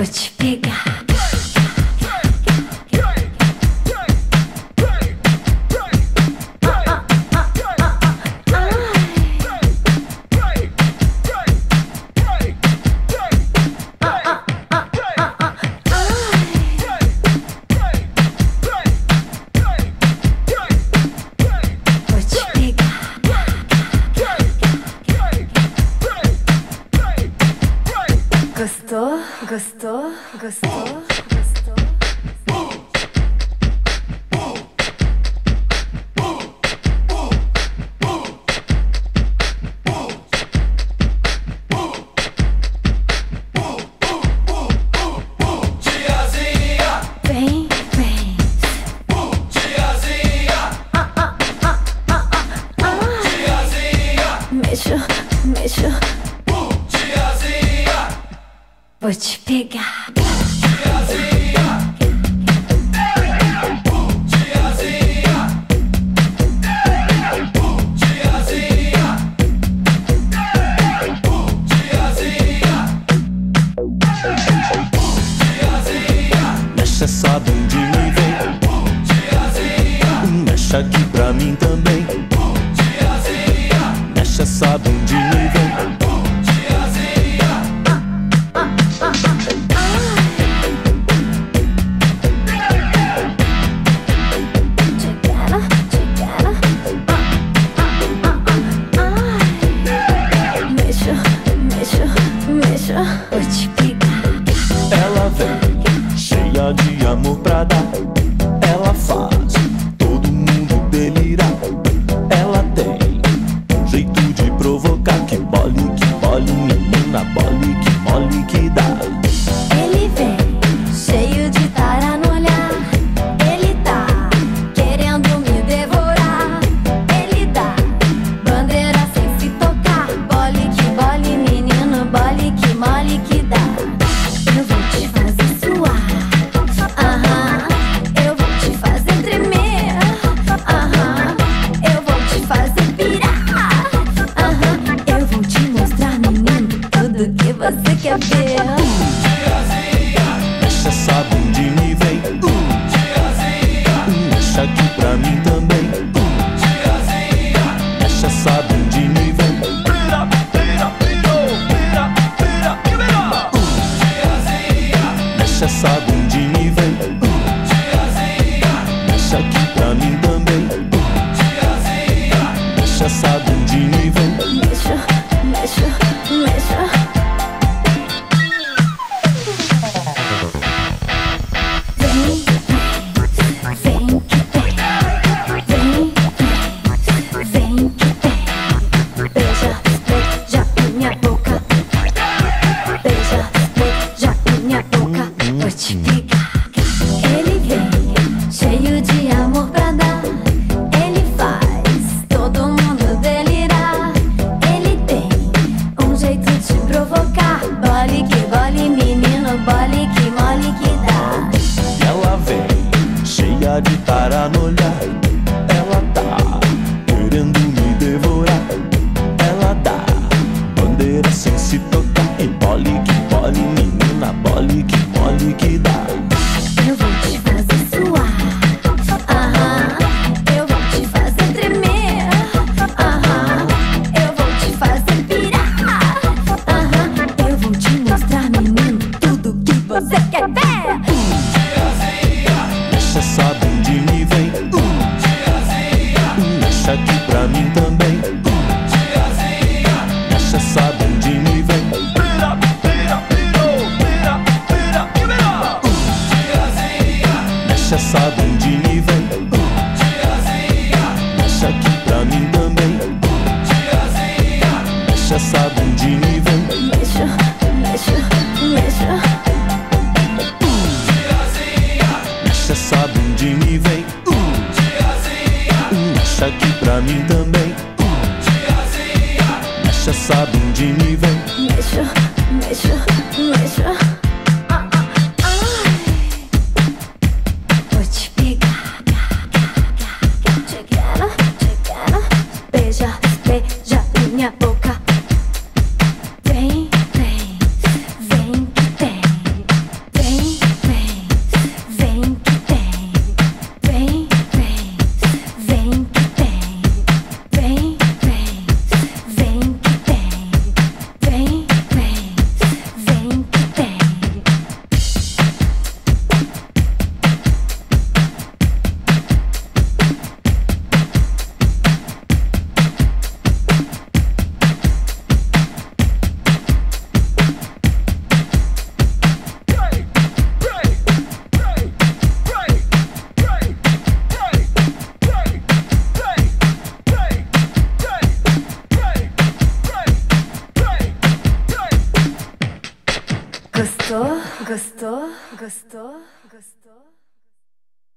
Vou te pegar. Gostou? Gostou? Gostou? Gostou? Tiazinha, Vem, vem. tiazinha, tiazinha, Mexo, mexo. tiazinha, Vou te pegar. tiazinha, tiazinha, tiazinha, tiazinha, Mexe essa bundinha e vem. Mexe aqui pra mim também. Mexe essa bundinha e vem. Mexo, mexo, mexo. Vou te pegar. Ela vem, cheia de amor pra dar. Ela faz todo mundo delirar. Ela tem um jeito de provocar. Que bole, menina, bole, que mole que dá. Ele vem, cheio de tara no olhar. Ele tá querendo me devorar. Ele dá bandeira sem se tocar. Bole, menino, bole, que mole que dá. Eu vou te fazer suar. Aham, eu vou te fazer tremer. Gostou? Gostou? Gostou? Gostou?